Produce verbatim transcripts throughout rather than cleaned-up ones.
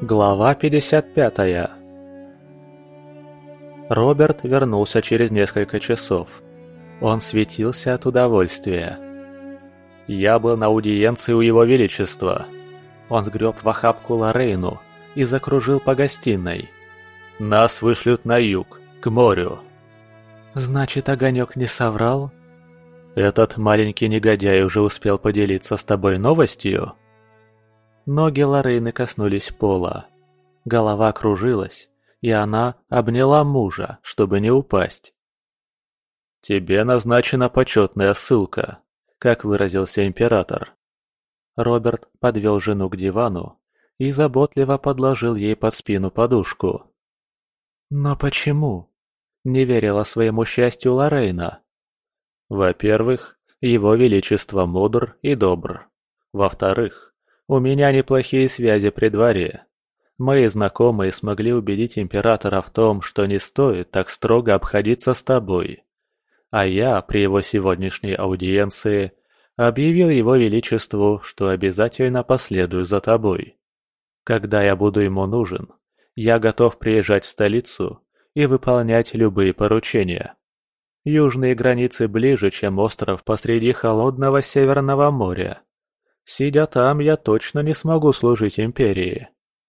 Глава пятьдесят пятая. Роберт вернулся через несколько часов. Он светился от удовольствия. Я был на аудиенции у Его Величества. Он сгреб в охапку Лорейну и закружил по гостиной. Нас вышлют на юг, к морю. Значит, Огонек не соврал? Этот маленький негодяй уже успел поделиться с тобой новостью? Ноги Лорейны коснулись пола. Голова кружилась, и она обняла мужа, чтобы не упасть. «Тебе назначена почетная ссылка», как выразился император. Роберт подвел жену к дивану и заботливо подложил ей под спину подушку. «Но почему?» – не верила своему счастью Лорейна. «Во-первых, Его Величество мудр и добр. Во-вторых, у меня неплохие связи при дворе. Мои знакомые смогли убедить императора в том, что не стоит так строго обходиться с тобой. А я при его сегодняшней аудиенции объявил Его Величеству, что обязательно последую за тобой. Когда я буду ему нужен, я готов приезжать в столицу и выполнять любые поручения. Южные границы ближе, чем остров посреди холодного Северного моря. Сидя там, я точно не смогу служить империи».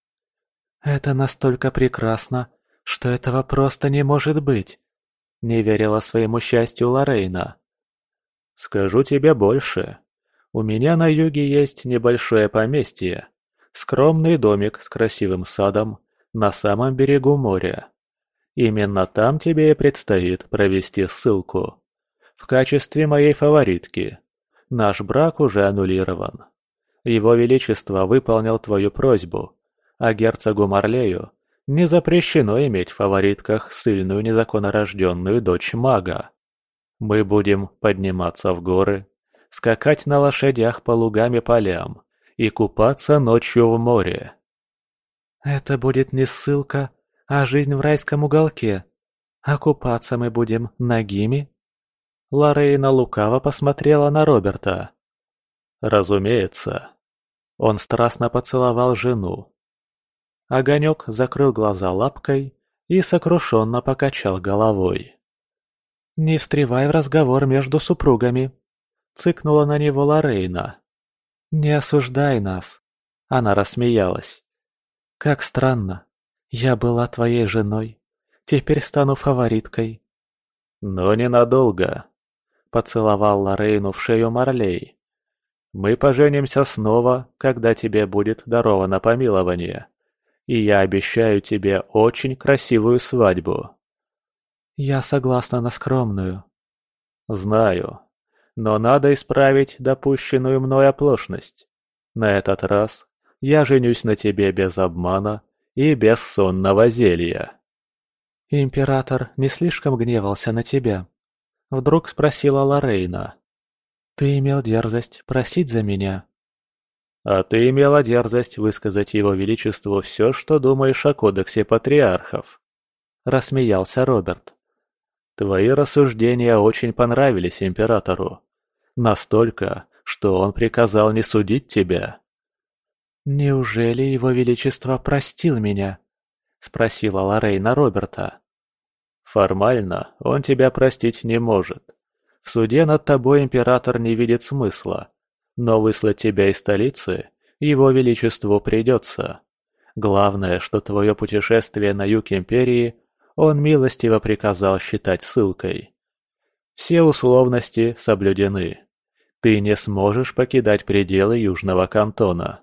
«Это настолько прекрасно, что этого просто не может быть», — не верила своему счастью Лорейна. «Скажу тебе больше. У меня на юге есть небольшое поместье, скромный домик с красивым садом на самом берегу моря. Именно там тебе и предстоит провести ссылку. В качестве моей фаворитки. Наш брак уже аннулирован. Его Величество выполнил твою просьбу, а герцогу Марлею не запрещено иметь в фаворитках сильную незаконнорожденную дочь мага. Мы будем подниматься в горы, скакать на лошадях по лугам и полям и купаться ночью в море». «Это будет не ссылка, а жизнь в райском уголке. А купаться мы будем нагими?» Лорейна лукаво посмотрела на Роберта. «Разумеется». Он страстно поцеловал жену. Огонек закрыл глаза лапкой и сокрушенно покачал головой. «Не встревай в разговор между супругами», — цыкнула на него Лорейна. «Не осуждай нас», — она рассмеялась. «Как странно. Я была твоей женой, теперь стану фавориткой». «Но ненадолго», — поцеловал Лорейну в шею Марлей. «Мы поженимся снова, когда тебе будет даровано помилование, и я обещаю тебе очень красивую свадьбу». «Я согласна на скромную». «Знаю, но надо исправить допущенную мной оплошность. На этот раз я женюсь на тебе без обмана и без сонного зелья». «Император не слишком гневался на тебя?» — вдруг спросила Лорейна. «Ты имел дерзость просить за меня?» «А ты имела дерзость высказать Его Величеству все, что думаешь о кодексе патриархов», — рассмеялся Роберт. «Твои рассуждения очень понравились императору. Настолько, что он приказал не судить тебя». «Неужели Его Величество простил меня?» — спросила Лорейна Роберта. «Формально он тебя простить не может. В суде над тобой император не видит смысла, но выслать тебя из столицы Его Величеству придется. Главное, что твое путешествие на юг империи он милостиво приказал считать ссылкой. Все условности соблюдены. Ты не сможешь покидать пределы Южного кантона».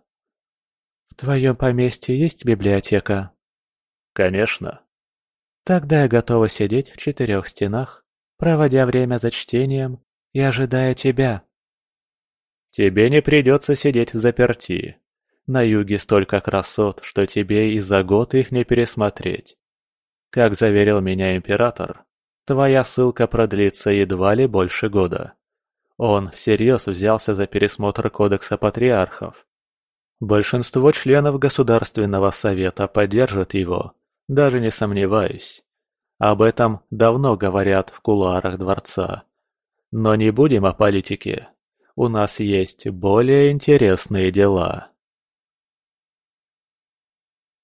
«В твоем поместье есть библиотека?» «Конечно». «Тогда я готова сидеть в четырех стенах, проводя время за чтением и ожидая тебя». «Тебе не придется сидеть взаперти. На юге столько красот, что тебе и за год их не пересмотреть. Как заверил меня император, твоя ссылка продлится едва ли больше года. Он всерьез взялся за пересмотр кодекса патриархов. Большинство членов Государственного совета поддержат его, даже не сомневаюсь. Об этом давно говорят в кулуарах дворца. Но не будем о политике. У нас есть более интересные дела.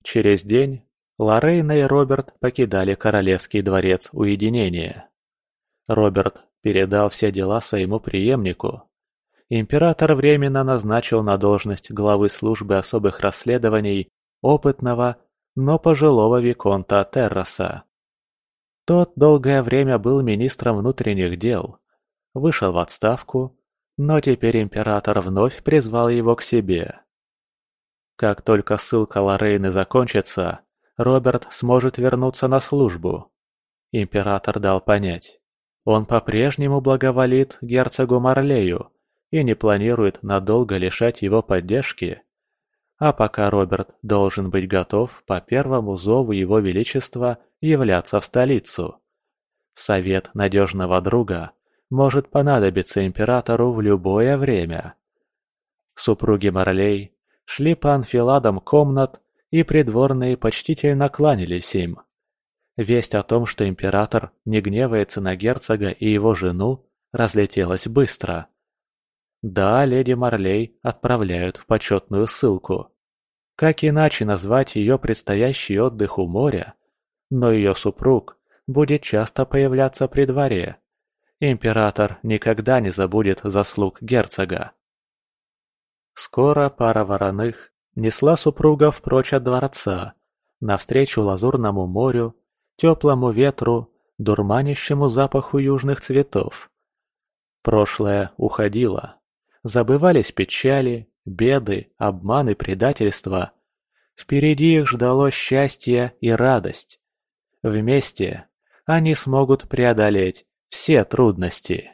Через день Лорейна и Роберт покидали королевский дворец уединения. Роберт передал все дела своему преемнику. Император временно назначил на должность главы службы особых расследований опытного, но пожилого виконта Терраса. Тот долгое время был министром внутренних дел, вышел в отставку, но теперь император вновь призвал его к себе. Как только ссылка Лорейны закончится, Роберт сможет вернуться на службу. Император дал понять, он по-прежнему благоволит герцогу Марлею и не планирует надолго лишать его поддержки. А пока Роберт должен быть готов по первому зову его величества являться в столицу. Совет надежного друга может понадобиться императору в любое время. Супруги Марлей шли по анфиладам комнат, и придворные почтительно кланялись им. Весть о том, что император не гневается на герцога и его жену, разлетелась быстро. Да, леди Марлей отправляют в почетную ссылку. Как иначе назвать ее предстоящий отдых у моря? Но ее супруг будет часто появляться при дворе. Император никогда не забудет заслуг герцога. Скоро пара вороных несла супругов прочь от дворца, навстречу лазурному морю, теплому ветру, дурманящему запаху южных цветов. Прошлое уходило. Забывались печали, беды, обманы, предательства. Впереди их ждало счастье и радость. Вместе они смогут преодолеть все трудности.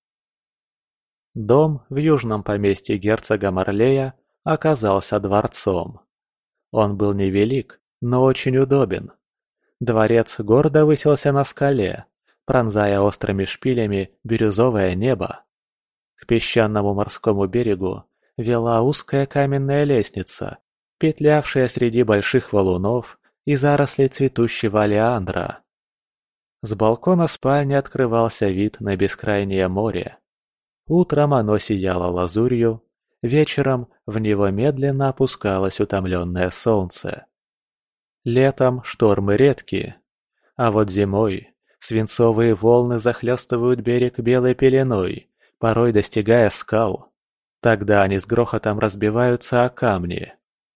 Дом в южном поместье герцога Марлея оказался дворцом. Он был невелик, но очень удобен. Дворец гордо высился на скале, пронзая острыми шпилями бирюзовое небо. К песчаному морскому берегу вела узкая каменная лестница, петлявшая среди больших валунов и зарослей цветущего олеандра. С балкона спальни открывался вид на бескрайнее море. Утром оно сияло лазурью, вечером в него медленно опускалось утомленное солнце. Летом штормы редки, а вот зимой свинцовые волны захлестывают берег белой пеленой, порой достигая скал. Тогда они с грохотом разбиваются о камни.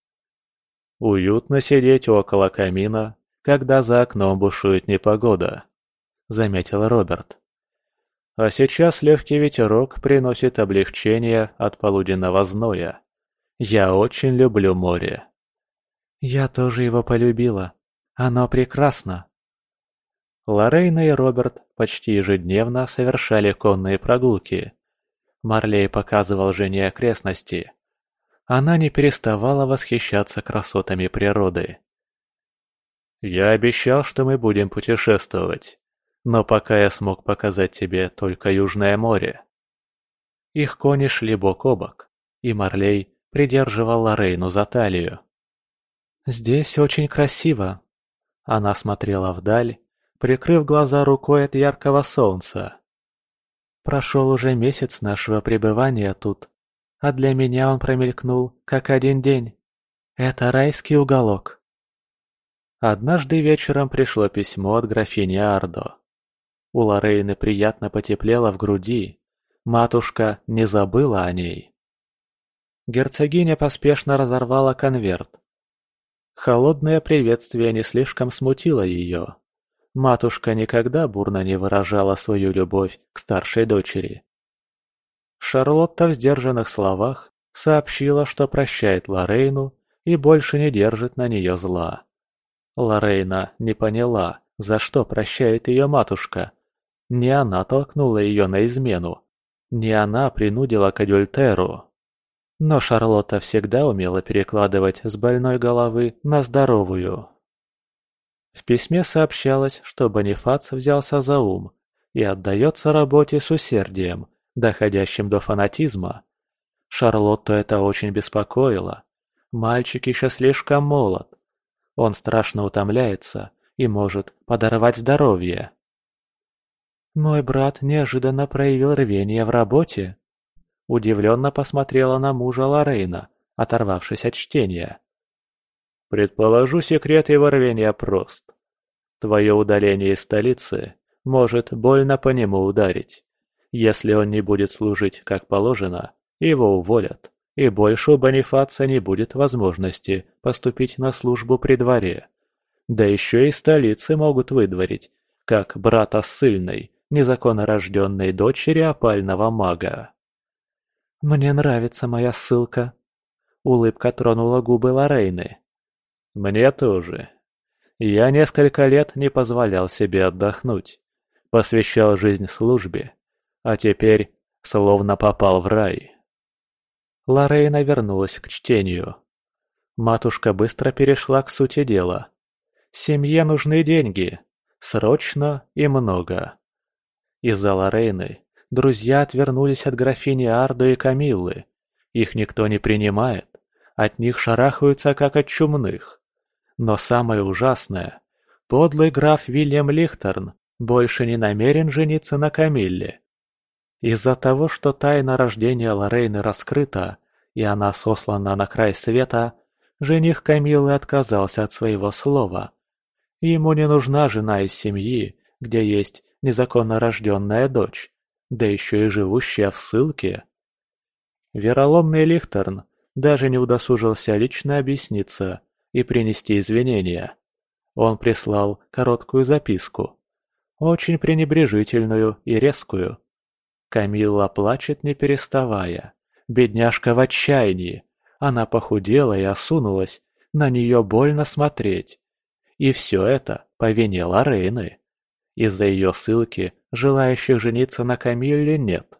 «Уютно сидеть около камина, когда за окном бушует непогода», — заметил Роберт. «А сейчас легкий ветерок приносит облегчение от полуденного зноя. Я очень люблю море». «Я тоже его полюбила. Оно прекрасно». Лорейна и Роберт почти ежедневно совершали конные прогулки. Марлей показывал жене окрестности. Она не переставала восхищаться красотами природы. «Я обещал, что мы будем путешествовать, но пока я смог показать тебе только Южное море». Их кони шли бок о бок, и Марлей придерживал Лорейну за талию. «Здесь очень красиво». Она смотрела вдаль, прикрыв глаза рукой от яркого солнца. «Прошел уже месяц нашего пребывания тут, а для меня он промелькнул, как один день. Это райский уголок». Однажды вечером пришло письмо от графини Ардо. У Лорейны приятно потеплело в груди. Матушка не забыла о ней. Герцогиня поспешно разорвала конверт. Холодное приветствие не слишком смутило ее. Матушка никогда бурно не выражала свою любовь к старшей дочери. Шарлотта в сдержанных словах сообщила, что прощает Лорейну и больше не держит на нее зла. Лорейна не поняла, за что прощает ее матушка. Не она толкнула ее на измену, не она принудила к адюльтеру. Но Шарлотта всегда умела перекладывать с больной головы на здоровую. В письме сообщалось, что Бонифац взялся за ум и отдается работе с усердием, доходящим до фанатизма. Шарлотту это очень беспокоило. Мальчик еще слишком молод. Он страшно утомляется и может подорвать здоровье. «Мой брат неожиданно проявил рвение в работе», — удивленно посмотрела на мужа Лорейна, оторвавшись от чтения. Предположу, секрет его рвения прост. Твое удаление из столицы может больно по нему ударить. Если он не будет служить как положено, его уволят, и больше у Бонифация не будет возможности поступить на службу при дворе. Да еще и столицы могут выдворить, как брата ссыльной, незаконно рожденной дочери опального мага. «Мне нравится моя ссылка», — улыбка тронула губы Лорейны. «Мне тоже. Я несколько лет не позволял себе отдохнуть, посвящал жизнь службе, а теперь словно попал в рай». Лорейна вернулась к чтению. Матушка быстро перешла к сути дела. Семье нужны деньги. Срочно и много. Из-за Лорейны друзья отвернулись от графини Ардо и Камиллы. Их никто не принимает. От них шарахаются, как от чумных. Но самое ужасное – подлый граф Вильям Лихтерн больше не намерен жениться на Камилле. Из-за того, что тайна рождения Лорейны раскрыта, и она сослана на край света, жених Камиллы отказался от своего слова. Ему не нужна жена из семьи, где есть незаконно рожденная дочь, да еще и живущая в ссылке. Вероломный Лихтерн даже не удосужился лично объясниться и принести извинения. Он прислал короткую записку, очень пренебрежительную и резкую. Камилла плачет не переставая. Бедняжка в отчаянии. Она похудела и осунулась, на нее больно смотреть. И все это по вине Лорейны. Из-за ее ссылки желающих жениться на Камилле нет.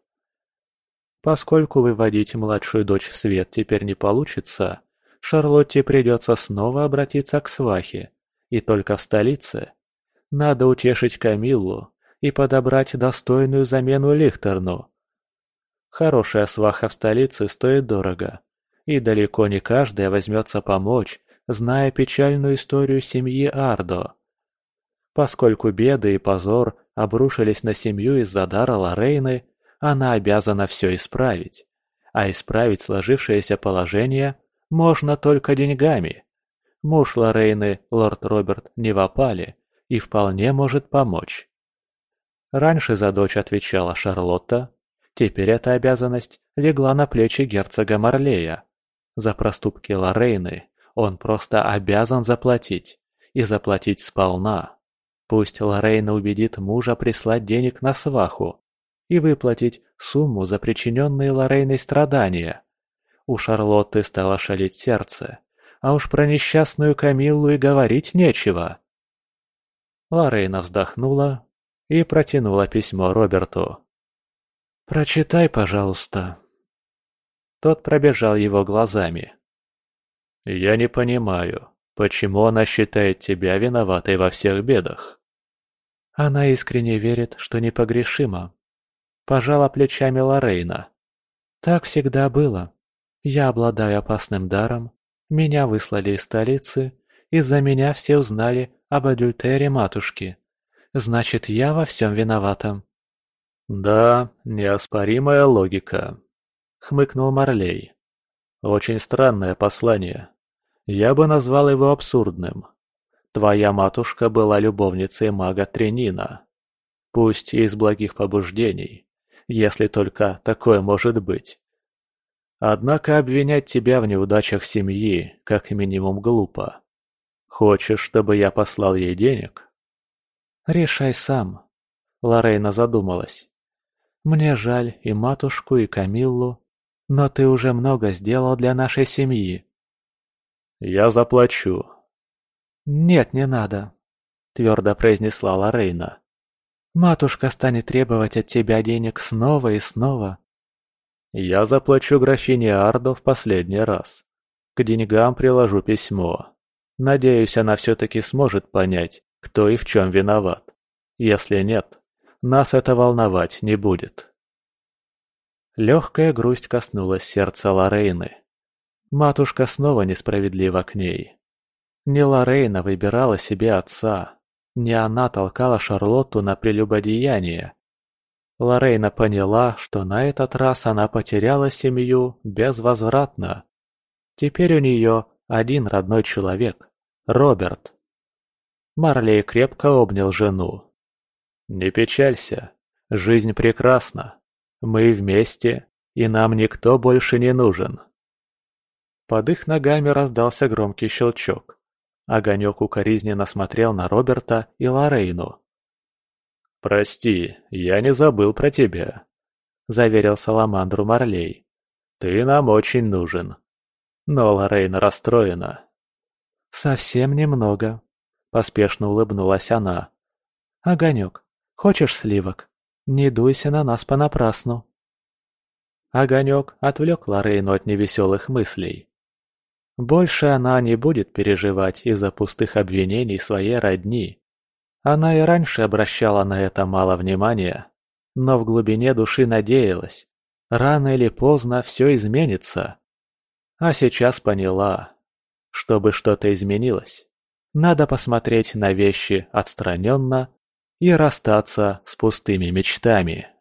Поскольку выводить младшую дочь в свет теперь не получится, Шарлотте придется снова обратиться к свахе, и только в столице. Надо утешить Камиллу и подобрать достойную замену Лихтерну. Хорошая сваха в столице стоит дорого, и далеко не каждая возьмется помочь, зная печальную историю семьи Ардо. Поскольку беды и позор обрушились на семью из-за дара Лорейны, она обязана все исправить. А исправить сложившееся положение можно только деньгами. Муж Лорейны, лорд Роберт, не в опале и вполне может помочь. Раньше за дочь отвечала Шарлотта, теперь эта обязанность легла на плечи герцога Марлея. За проступки Лорейны он просто обязан заплатить, и заплатить сполна. Пусть Лорейна убедит мужа прислать денег на сваху и выплатить сумму за причиненные Лорейной страдания. У Шарлотты стало шалить сердце, а уж про несчастную Камиллу и говорить нечего. Лорейна вздохнула и протянула письмо Роберту. «Прочитай, пожалуйста». Тот пробежал его глазами. «Я не понимаю, почему она считает тебя виноватой во всех бедах?» Она искренне верит, что непогрешима. Пожала плечами Лорейна. «Так всегда было. Я обладаю опасным даром, меня выслали из столицы, из-за меня все узнали об адюльтере матушки. Значит, я во всем виновата». «Да, неоспоримая логика», — хмыкнул Марлей. «Очень странное послание. Я бы назвал его абсурдным. Твоя матушка была любовницей мага Тренина. Пусть и из благих побуждений, если только такое может быть. Однако обвинять тебя в неудачах семьи как минимум глупо. Хочешь, чтобы я послал ей денег?» «Решай сам», — Лорейна задумалась. «Мне жаль и матушку, и Камиллу, но ты уже много сделал для нашей семьи». «Я заплачу». «Нет, не надо», — твердо произнесла Лорейна. «Матушка станет требовать от тебя денег снова и снова». «Я заплачу графине Ардо в последний раз. К деньгам приложу письмо. Надеюсь, она все-таки сможет понять, кто и в чем виноват. Если нет, нас это волновать не будет». Легкая грусть коснулась сердца Лорейны. Матушка снова несправедлива к ней. Не Лорейна выбирала себе отца, не она толкала Шарлотту на прелюбодеяние. Лорейна поняла, что на этот раз она потеряла семью безвозвратно. Теперь у нее один родной человек – Роберт. Марлей крепко обнял жену. «Не печалься, жизнь прекрасна. Мы вместе, и нам никто больше не нужен». Под их ногами раздался громкий щелчок. Огонек укоризненно смотрел на Роберта и Лоррейну. «Прости, я не забыл про тебя», — заверил Саламандру Марлей. «Ты нам очень нужен». Но Лоррейна расстроена. «Совсем немного», — поспешно улыбнулась она. «Огонек, хочешь сливок? Не дуйся на нас понапрасну». Огонек отвлек Лоррейну от невеселых мыслей. Больше она не будет переживать из-за пустых обвинений своей родни. Она и раньше обращала на это мало внимания, но в глубине души надеялась, рано или поздно все изменится. А сейчас поняла, чтобы что-то изменилось, надо посмотреть на вещи отстраненно и расстаться с пустыми мечтами.